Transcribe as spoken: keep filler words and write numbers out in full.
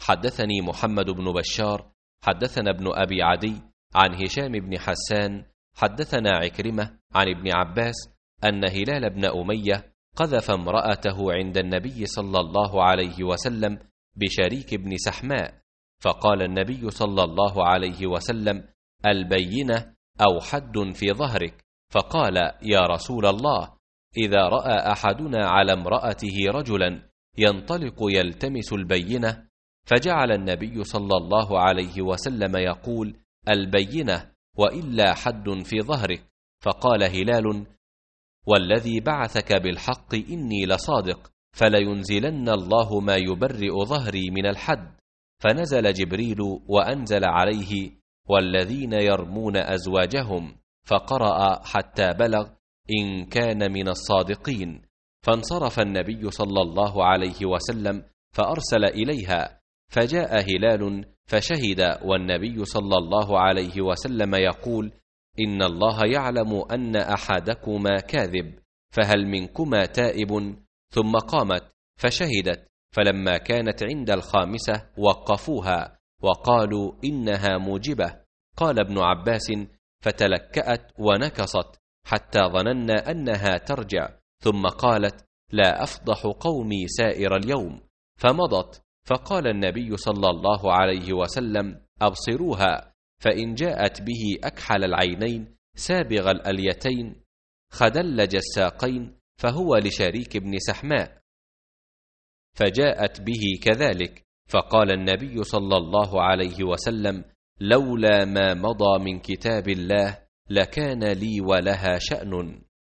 حدثني محمد بن بشار حدثنا ابن أبي عدي عن هشام بن حسان حدثنا عكرمة عن ابن عباس أن هلال بن أمية قذف امرأته عند النبي صلى الله عليه وسلم بشريك بن سحماء، فقال النبي صلى الله عليه وسلم: البينة أو حد في ظهرك؟ فقال: يا رسول الله، إذا رأى أحدنا على امرأته رجلا ينطلق يلتمس البينة. فجعل النبي صلى الله عليه وسلم يقول: البينة وإلا حد في ظهرك. فقال هلال: والذي بعثك بالحق إني لصادق، فلينزلن الله ما يبرئ ظهري من الحد. فنزل جبريل وأنزل عليه: والذين يرمون أزواجهم، فقرأ حتى بلغ: إن كان من الصادقين. فانصرف النبي صلى الله عليه وسلم فأرسل إليها، فجاء هلال فشهد، والنبي صلى الله عليه وسلم يقول: إن الله يعلم أن أحدكما كاذب، فهل منكما تائب؟ ثم قامت فشهدت، فلما كانت عند الخامسة وقفوها وقالوا: إنها موجبة. قال ابن عباس: فتلكأت ونكصت حتى ظننا أنها ترجع، ثم قالت: لا أفضح قومي سائر اليوم. فمضت، فقال النبي صلى الله عليه وسلم: أبصروها، فإن جاءت به أكحل العينين سابغ الأليتين خدلج الساقين فهو لشريك بن سحماء. فجاءت به كذلك، فقال النبي صلى الله عليه وسلم: لولا ما مضى من كتاب الله لكان لي ولها شأن.